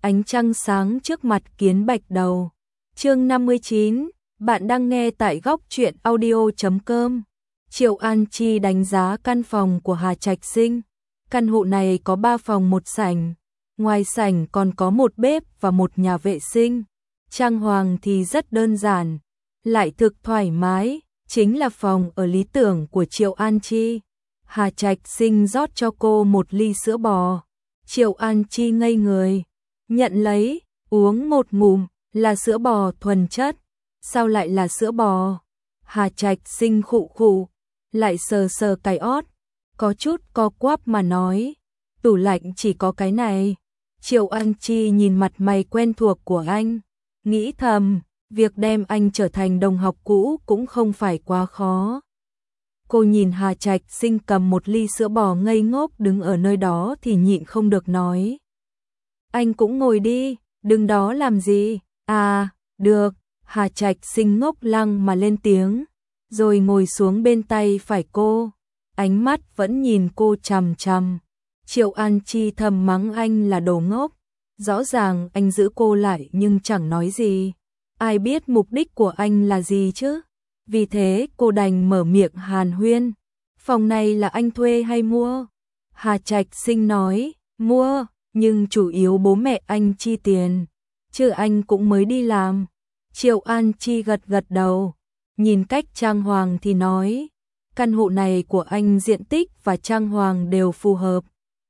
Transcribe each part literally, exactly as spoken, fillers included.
ánh trăng sáng trước mặt kiến bạch đầu. Chương năm mươi chín, bạn đang nghe tại góc truyện audio chấm com. Triệu An Chi đánh giá căn phòng của Hà Trạch Sinh. Căn hộ này có ba phòng một sảnh, ngoài sảnh còn có một bếp và một nhà vệ sinh. Trang hoàng thì rất đơn giản, lại thực thoải mái, chính là phòng ở lý tưởng của Triệu An Chi. Hà Trạch Sinh rót cho cô một ly sữa bò. Triệu An Chi ngây người, nhận lấy, uống một ngụm, là sữa bò thuần chất. Sao lại là sữa bò? Hà Trạch Sinh khụ khụ, lại sờ sờ cái ót, có chút co quắp mà nói, tủ lạnh chỉ có cái này. Triệu An Chi nhìn mặt mày quen thuộc của anh, nghĩ thầm, việc đem anh trở thành đồng học cũ cũng không phải quá khó. Cô nhìn Hà Trạch Sinh cầm một ly sữa bò ngây ngốc đứng ở nơi đó thì nhịn không được nói. Anh cũng ngồi đi, đứng đó làm gì? À, được. Hà Trạch Sinh ngốc lăng mà lên tiếng, rồi ngồi xuống bên tay phải cô, ánh mắt vẫn nhìn cô chằm chằm. Triệu An Chi thầm mắng anh là đồ ngốc, rõ ràng anh giữ cô lại nhưng chẳng nói gì. Ai biết mục đích của anh là gì chứ? Vì thế cô đành mở miệng hàn huyên. Phòng này là anh thuê hay mua? Hà Trạch Sinh nói, mua, nhưng chủ yếu bố mẹ anh chi tiền, chứ anh cũng mới đi làm. Triệu An Chi gật gật đầu, nhìn cách trang hoàng thì nói, căn hộ này của anh diện tích và trang hoàng đều phù hợp.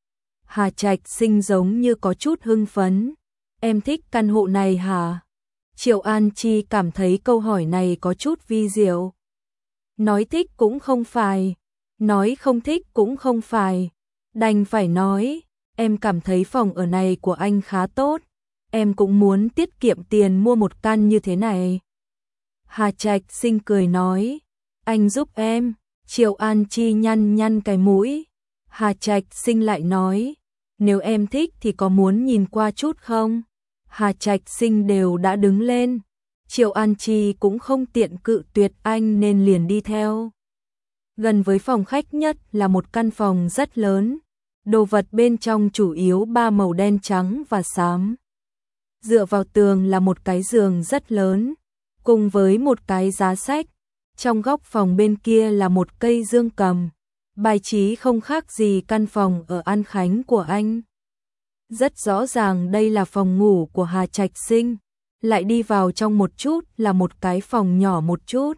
Hà Trạch Sinh giống như có chút hưng phấn, em thích căn hộ này hả? Triệu An Chi cảm thấy câu hỏi này có chút vi diệu. Nói thích cũng không phải, nói không thích cũng không phải, đành phải nói, em cảm thấy phòng ở này của anh khá tốt. Em cũng muốn tiết kiệm tiền mua một căn như thế này. Hà Trạch Sinh cười nói, anh giúp em. Triệu An Chi nhăn nhăn cái mũi. Hà Trạch Sinh lại nói, nếu em thích thì có muốn nhìn qua chút không? Hà Trạch Sinh đều đã đứng lên. Triệu An Chi cũng không tiện cự tuyệt anh nên liền đi theo. Gần với phòng khách nhất là một căn phòng rất lớn. Đồ vật bên trong chủ yếu ba màu đen trắng và xám. Dựa vào tường là một cái giường rất lớn, cùng với một cái giá sách. Trong góc phòng bên kia là một cây dương cầm, bài trí không khác gì căn phòng ở An Khánh của anh. Rất rõ ràng đây là phòng ngủ của Hà Trạch Sinh, lại đi vào trong một chút là một cái phòng nhỏ một chút.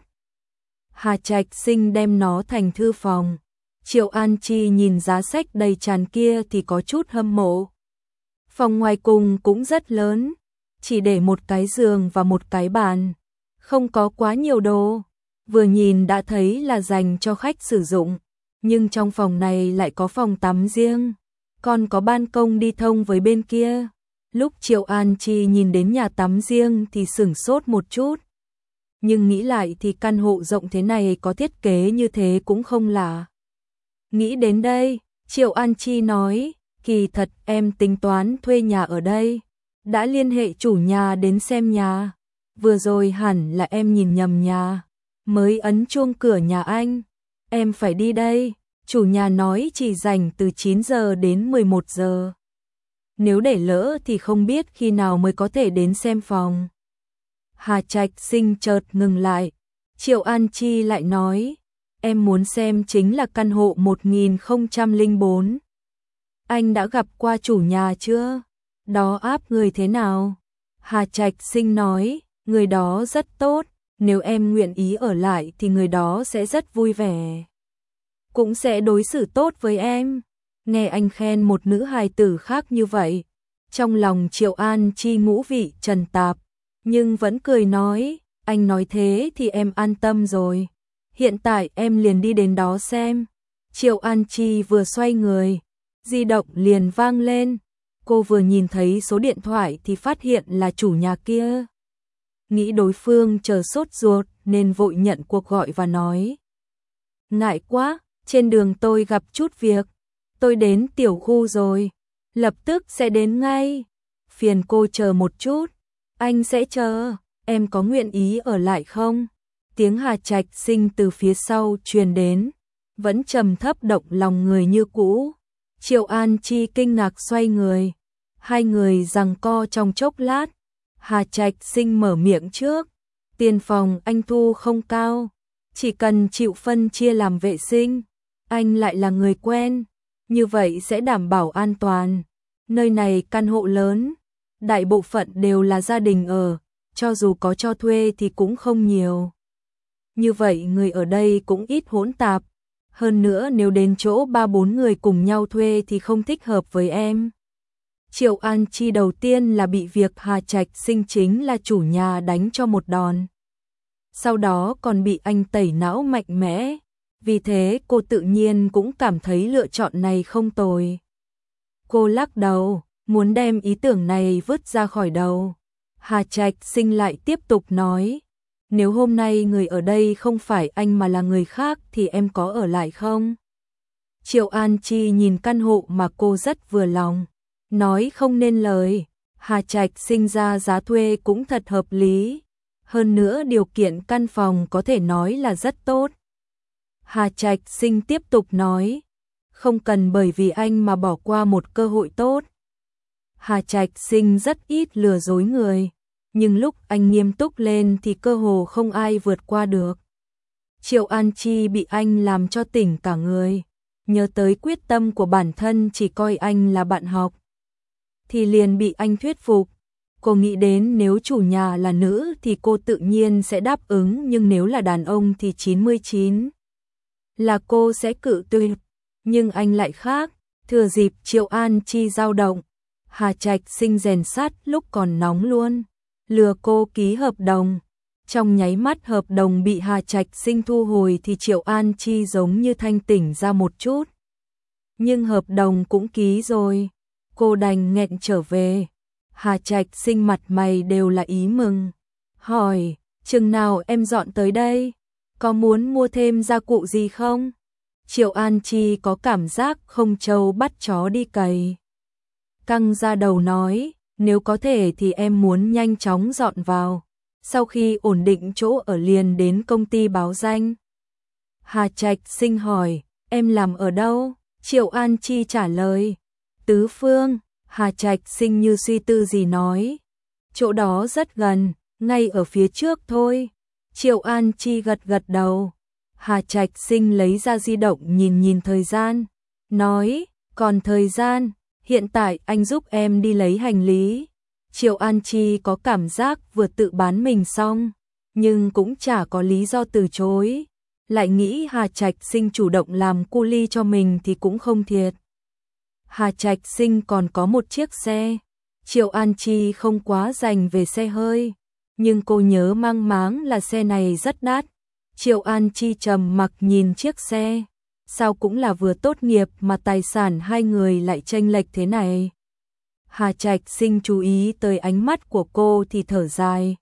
Hà Trạch Sinh đem nó thành thư phòng. Triệu An Chi nhìn giá sách đầy tràn kia thì có chút hâm mộ. Phòng ngoài cùng cũng rất lớn, chỉ để một cái giường và một cái bàn, không có quá nhiều đồ, vừa nhìn đã thấy là dành cho khách sử dụng, nhưng trong phòng này lại có phòng tắm riêng, còn có ban công đi thông với bên kia. Lúc Triệu An Chi nhìn đến nhà tắm riêng thì sửng sốt một chút, nhưng nghĩ lại thì căn hộ rộng thế này có thiết kế như thế cũng không lạ. Nghĩ đến đây, Triệu An Chi nói, kỳ thật em tính toán thuê nhà ở đây, đã liên hệ chủ nhà đến xem nhà, vừa rồi hẳn là em nhìn nhầm nhà, mới ấn chuông cửa nhà anh, em phải đi đây, chủ nhà nói chỉ dành từ chín giờ đến mười một giờ. Nếu để lỡ thì không biết khi nào mới có thể đến xem phòng. Hà Trạch Sinh chợt ngừng lại, Triệu An Chi lại nói, em muốn xem chính là căn hộ một nghìn không trăm lẻ bốn. Anh đã gặp qua chủ nhà chưa? Đó áp người thế nào? Hà Trạch Sinh nói, người đó rất tốt, nếu em nguyện ý ở lại thì người đó sẽ rất vui vẻ. Cũng sẽ đối xử tốt với em. Nghe anh khen một nữ hài tử khác như vậy, trong lòng Triệu An Chi ngũ vị trần tạp, nhưng vẫn cười nói, anh nói thế thì em an tâm rồi. Hiện tại em liền đi đến đó xem. Triệu An Chi vừa xoay người, di động liền vang lên. Cô vừa nhìn thấy số điện thoại thì phát hiện là chủ nhà kia. Nghĩ đối phương chờ sốt ruột nên vội nhận cuộc gọi và nói, ngại quá, trên đường tôi gặp chút việc, tôi đến tiểu khu rồi, lập tức sẽ đến ngay. Phiền cô chờ một chút. Anh sẽ chờ. Em có nguyện ý ở lại không? Tiếng Hà Trạch Sinh từ phía sau truyền đến, vẫn trầm thấp động lòng người như cũ. Triệu An Chi kinh ngạc xoay người. Hai người giằng co trong chốc lát, Hà Trạch Sinh mở miệng trước. Tiền phòng anh thu không cao, chỉ cần chịu phân chia làm vệ sinh, anh lại là người quen, như vậy sẽ đảm bảo an toàn. Nơi này căn hộ lớn, đại bộ phận đều là gia đình ở, cho dù có cho thuê thì cũng không nhiều. Như vậy người ở đây cũng ít hỗn tạp, hơn nữa nếu đến chỗ ba bốn người cùng nhau thuê thì không thích hợp với em. Triệu An Chi đầu tiên là bị việc Hà Trạch Sinh chính là chủ nhà đánh cho một đòn. Sau đó còn bị anh tẩy não mạnh mẽ, vì thế cô tự nhiên cũng cảm thấy lựa chọn này không tồi. Cô lắc đầu, muốn đem ý tưởng này vứt ra khỏi đầu. Hà Trạch Sinh lại tiếp tục nói, nếu hôm nay người ở đây không phải anh mà là người khác thì em có ở lại không? Triệu An Chi nhìn căn hộ mà cô rất vừa lòng, nói không nên lời. Hà Trạch Sinh ra giá thuê cũng thật hợp lý, hơn nữa điều kiện căn phòng có thể nói là rất tốt. Hà Trạch Sinh tiếp tục nói, không cần bởi vì anh mà bỏ qua một cơ hội tốt. Hà Trạch Sinh rất ít lừa dối người, nhưng lúc anh nghiêm túc lên thì cơ hồ không ai vượt qua được. Triệu An Chi bị anh làm cho tỉnh cả người, nhớ tới quyết tâm của bản thân chỉ coi anh là bạn học, thì liền bị anh thuyết phục. Cô nghĩ đến nếu chủ nhà là nữ thì cô tự nhiên sẽ đáp ứng, nhưng nếu là đàn ông thì chín mươi chín là cô sẽ cự tuyệt. Nhưng anh lại khác, thừa dịp Triệu An Chi dao động, Hà Trạch Sinh rèn sắt lúc còn nóng luôn, lừa cô ký hợp đồng. Trong nháy mắt hợp đồng bị Hà Trạch Sinh thu hồi thì Triệu An Chi giống như thanh tỉnh ra một chút. Nhưng hợp đồng cũng ký rồi, cô đành nghẹn trở về. Hà Trạch Sinh mặt mày đều là ý mừng, hỏi, chừng nào em dọn tới đây? Có muốn mua thêm gia cụ gì không? Triệu An Chi có cảm giác không trâu bắt chó đi cày. Căng ra đầu nói, nếu có thể thì em muốn nhanh chóng dọn vào, sau khi ổn định chỗ ở liền đến công ty báo danh. Hà Trạch Sinh hỏi, em làm ở đâu? Triệu An Chi trả lời, Tứ Phương. Hà Trạch Sinh như suy tư gì nói, chỗ đó rất gần, ngay ở phía trước thôi. Triệu An Chi gật gật đầu. Hà Trạch Sinh lấy ra di động nhìn nhìn thời gian, nói, còn thời gian, hiện tại anh giúp em đi lấy hành lý. Triệu An Chi có cảm giác vừa tự bán mình xong, nhưng cũng chả có lý do từ chối. Lại nghĩ Hà Trạch Sinh chủ động làm cu li cho mình thì cũng không thiệt. Hà Trạch Sinh còn có một chiếc xe. Triệu An Chi không quá dành về xe hơi, nhưng cô nhớ mang máng là xe này rất đắt. Triệu An Chi trầm mặc nhìn chiếc xe, sao cũng là vừa tốt nghiệp mà tài sản hai người lại chênh lệch thế này. Hà Trạch Sinh chú ý tới ánh mắt của cô thì thở dài,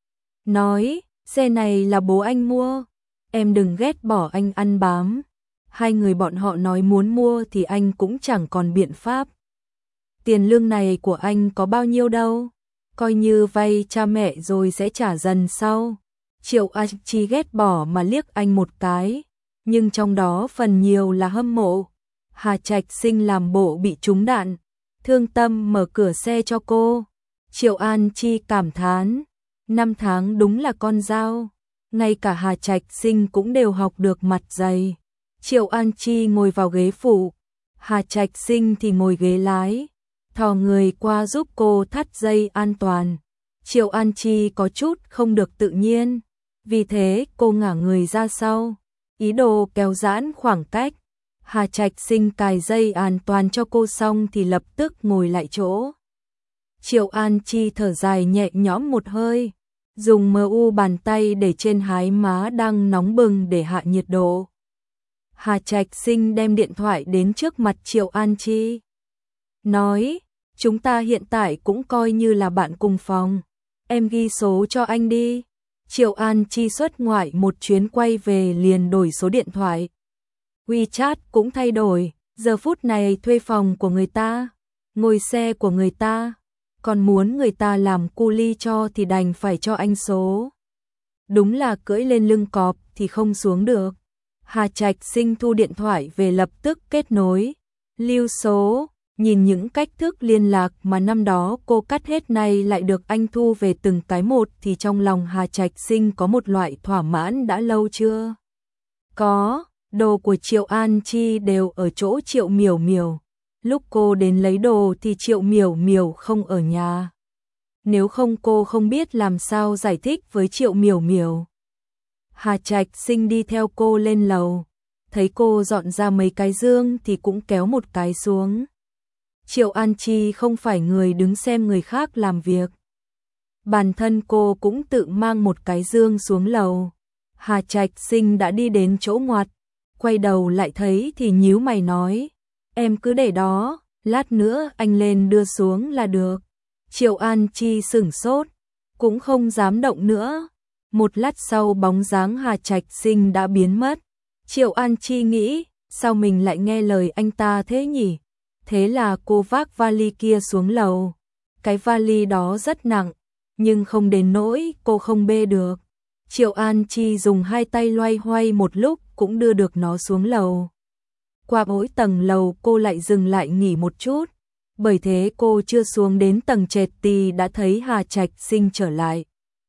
nói, xe này là bố anh mua, em đừng ghét bỏ anh ăn bám. Hai người bọn họ nói muốn mua thì anh cũng chẳng còn biện pháp. Tiền lương này của anh có bao nhiêu đâu, coi như vay cha mẹ rồi sẽ trả dần sau. Triệu An Chi ghét bỏ mà liếc anh một cái, nhưng trong đó phần nhiều là hâm mộ. Hà Trạch Sinh làm bộ bị trúng đạn, thương tâm mở cửa xe cho cô. Triệu An Chi cảm thán, năm tháng đúng là con dao, ngay cả Hà Trạch Sinh cũng đều học được mặt dày. Triệu An Chi ngồi vào ghế phụ, Hà Trạch Sinh thì ngồi ghế lái, thò người qua giúp cô thắt dây an toàn. Triệu An Chi có chút không được tự nhiên, vì thế cô ngả người ra sau, ý đồ kéo giãn khoảng cách. Hà Trạch Sinh cài dây an toàn cho cô xong thì lập tức ngồi lại chỗ. Triệu An Chi thở dài nhẹ nhõm một hơi, dùng mờ u bàn tay để trên hái má đang nóng bừng để hạ nhiệt độ. Hà Trạch Sinh đem điện thoại đến trước mặt Triệu An Chi, nói, chúng ta hiện tại cũng coi như là bạn cùng phòng, em ghi số cho anh đi. Triệu An Chi xuất ngoại một chuyến quay về liền đổi số điện thoại. WeChat cũng thay đổi, giờ phút này thuê phòng của người ta, ngồi xe của người ta, còn muốn người ta làm cu li cho thì đành phải cho anh số. Đúng là cưỡi lên lưng cọp thì không xuống được. Hà Trạch Sinh thu điện thoại về lập tức kết nối, lưu số, Nhìn những cách thức liên lạc mà năm đó cô cắt hết nay lại được anh thu về từng cái một thì trong lòng Hà Trạch Sinh có một loại thỏa mãn đã lâu chưa có. Đồ của Triệu An Chi đều ở chỗ Triệu Miểu Miểu. Lúc cô đến lấy đồ thì Triệu Miểu Miểu không ở nhà. Nếu không cô không biết làm sao giải thích với Triệu Miểu Miểu. Hà Trạch Sinh đi theo cô lên lầu. Thấy cô dọn ra mấy cái dương thì cũng kéo một cái xuống. Triệu An Chi không phải người đứng xem người khác làm việc. Bản thân cô cũng tự mang một cái dương xuống lầu. Hà Trạch Sinh đã đi đến chỗ ngoặt. Quay đầu lại thấy thì nhíu mày nói. Em cứ để đó, lát nữa anh lên đưa xuống là được. Triệu An Chi sửng sốt, cũng không dám động nữa. Một lát sau bóng dáng Hà Trạch Sinh đã biến mất. Triệu An Chi nghĩ, sao mình lại nghe lời anh ta thế nhỉ? Thế là cô vác vali kia xuống lầu. Cái vali đó rất nặng, nhưng không đến nỗi cô không bê được. Triệu An Chi dùng hai tay loay hoay một lúc cũng đưa được nó xuống lầu. Qua mỗi tầng lầu cô lại dừng lại nghỉ một chút. Bởi thế cô chưa xuống đến tầng trệt thì đã thấy Hà Trạch Sinh trở lại.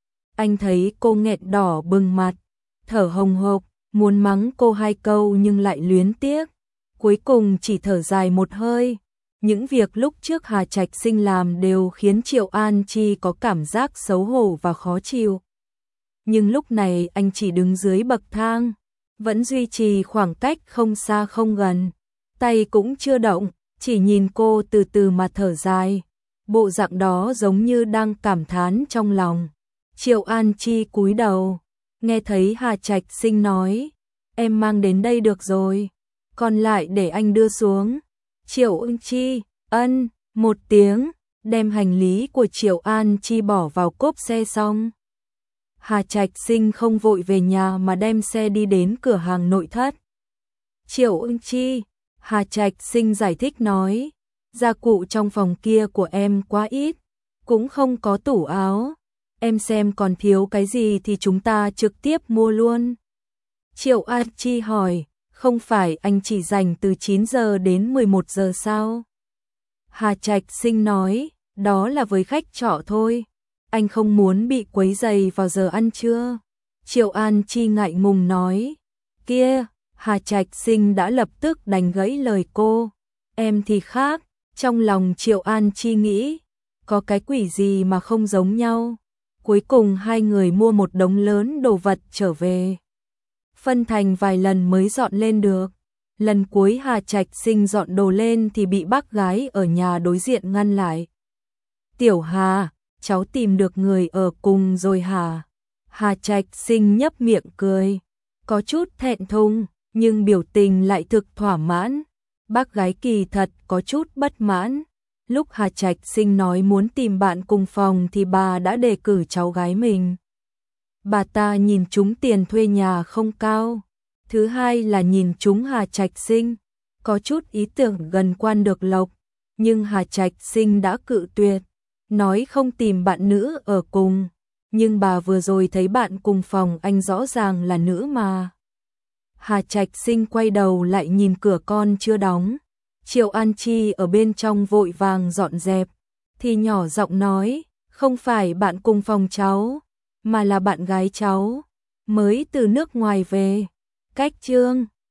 Anh thấy cô nghẹn đỏ bừng mặt, thở hồng hộc, muốn mắng cô hai câu nhưng lại luyến tiếc. Cuối cùng chỉ thở dài một hơi. Những việc lúc trước Hà Trạch Sinh làm đều khiến Triệu An Chi có cảm giác xấu hổ và khó chịu. Nhưng lúc này anh chỉ đứng dưới bậc thang, vẫn duy trì khoảng cách không xa không gần. Tay cũng chưa động, chỉ nhìn cô từ từ mà thở dài. Bộ dạng đó giống như đang cảm thán trong lòng. Triệu An Chi cúi đầu, nghe thấy Hà Trạch Sinh nói, em mang đến đây được rồi, còn lại để anh đưa xuống. Triệu An Chi, ân, một tiếng, đem hành lý của Triệu An Chi bỏ vào cốp xe xong. Hà Trạch Sinh không vội về nhà mà đem xe đi đến cửa hàng nội thất. Triệu An Chi, Hà Trạch Sinh giải thích nói, gia cụ trong phòng kia của em quá ít, cũng không có tủ áo. Em xem còn thiếu cái gì thì chúng ta trực tiếp mua luôn. Triệu An Chi hỏi, không phải anh chỉ dành từ chín giờ đến mười một giờ sao? Hà Trạch Sinh nói, đó là với khách trọ thôi. Anh không muốn bị quấy rầy vào giờ ăn trưa. Triệu An Chi ngại ngùng nói, kia, Hà Trạch Sinh đã lập tức đánh gãy lời cô. Em thì khác, trong lòng Triệu An Chi nghĩ, có cái quỷ gì mà không giống nhau. Cuối cùng hai người mua một đống lớn đồ vật trở về. Phân thành vài lần mới dọn lên được. Lần cuối Hà Trạch Sinh dọn đồ lên thì bị bác gái ở nhà đối diện ngăn lại. Tiểu Hà, cháu tìm được người ở cùng rồi hả? Hà Trạch Sinh nhấp miệng cười, có chút thẹn thùng, nhưng biểu tình lại thực thỏa mãn. Bác gái kỳ thật có chút bất mãn. Lúc Hà Trạch Sinh nói muốn tìm bạn cùng phòng thì bà đã đề cử cháu gái mình. Bà ta nhìn chúng tiền thuê nhà không cao. Thứ hai là nhìn chúng Hà Trạch Sinh, có chút ý tưởng gần quan được lộc. Nhưng Hà Trạch Sinh đã cự tuyệt, nói không tìm bạn nữ ở cùng. Nhưng bà vừa rồi thấy bạn cùng phòng anh rõ ràng là nữ mà. Hà Trạch Sinh quay đầu lại nhìn cửa con chưa đóng. Triệu An Chi ở bên trong vội vàng dọn dẹp, thì nhỏ giọng nói, không phải bạn cùng phòng cháu, mà là bạn gái cháu, mới từ nước ngoài về. Cách chương